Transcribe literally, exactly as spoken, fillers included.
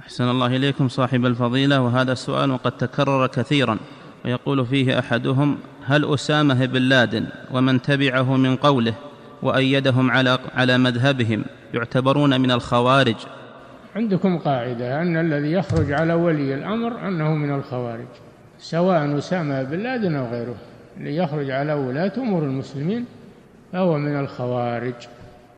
أحسن الله إليكم صاحب الفضيلة، وهذا السؤال وقد تكرر كثيرا، ويقول فيه أحدهم: هل أسامة بن لادن ومن تبعه من قوله وأيدهم على على مذهبهم يعتبرون من الخوارج؟ عندكم قاعدة أن الذي يخرج على ولي الأمر أنه من الخوارج، سواء أسامة بن لادن أو غيره، اللي يخرج على ولاة أمور المسلمين فهو من الخوارج.